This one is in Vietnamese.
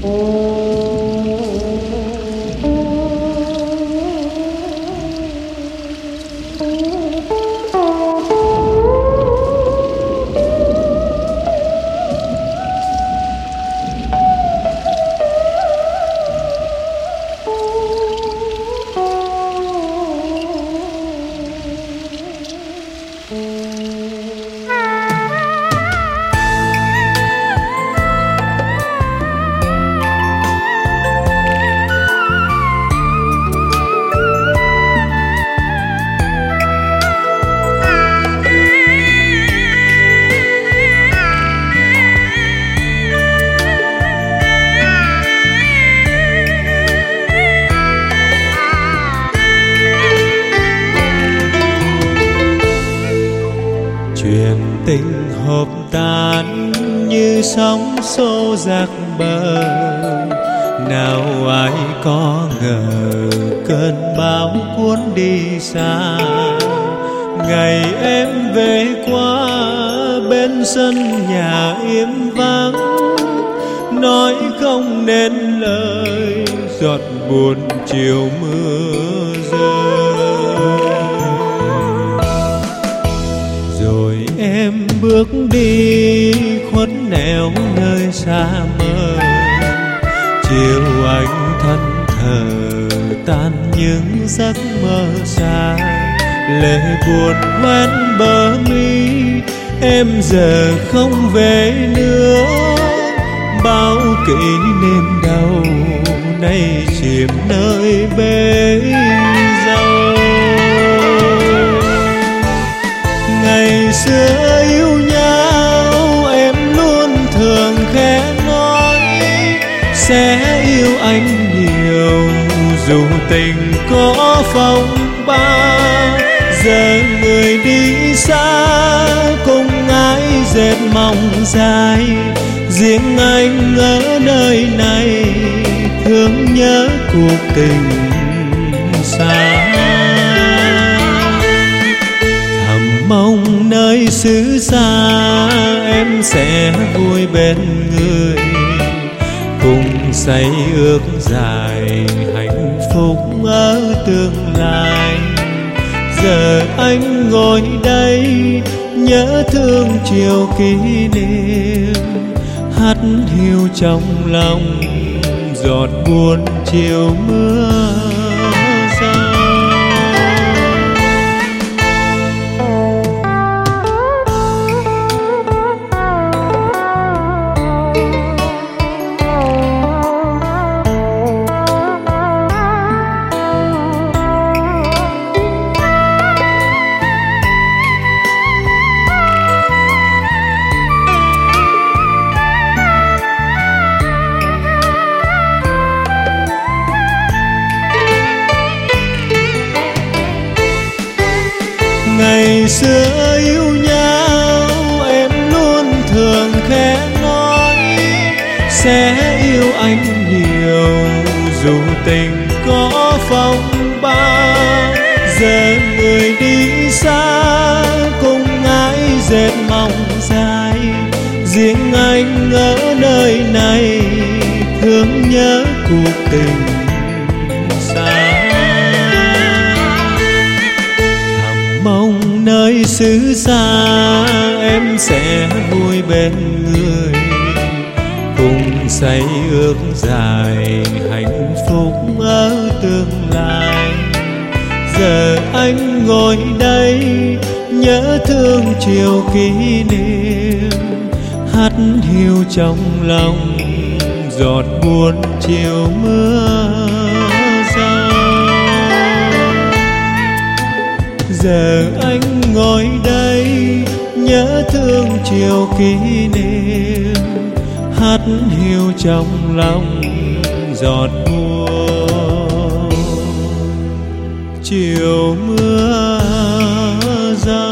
Chuyện tình hợp tan như sóng xô dạt bờ, nào ai có ngờ cơn bão cuốn đi xa. Ngày em về qua bên sân nhà im vắng, nói không nên lời, giọt buồn chiều mưa rơi. Rồi em bước đi khuất nẻo nơi xa mơ, chiều anh thân thờ tan những giấc mơ xa. Lệ buồn hoen bờ mi, em giờ không về nữa. Bao kỷ niệm đau nay chìm nơi bể dâu. Ngày xưa yêu nhau em luôn thường khẽ nói sẽ yêu anh nhiều, dù tình có phong ba. Giờ người đi xa cùng ai dệt mong dài, riêng anh ở nơi này thương nhớ cuộc tình xa. Thầm mong nơi xứ xa em sẽ vui bên người, cùng say ước dài hạnh phúc ở tương lai. Giờ anh ngồi đây nhớ thương chiều kỷ niệm, hát hiu trong lòng giọt buồn chiều mưa rơi. Ngày xưa yêu nhau em luôn thường khẽ nói sẽ yêu anh nhiều, dù tình có phong ba. Giờ người đi xa cùng ai dệt mong dài, riêng anh ở nơi này thương nhớ cuộc tình xa. Mong nơi xứ xa em sẽ vui bên người, cùng say ước dài hạnh phúc ở tương lai. Giờ anh ngồi đây nhớ thương chiều kỷ niệm, hát hiu trong lòng giọt buồn chiều mưa rơi. Giờ anh ngồi đây nhớ thương chiều kỷ niệm, hát hiu trong lòng giọt buồn chiều mưa rơi.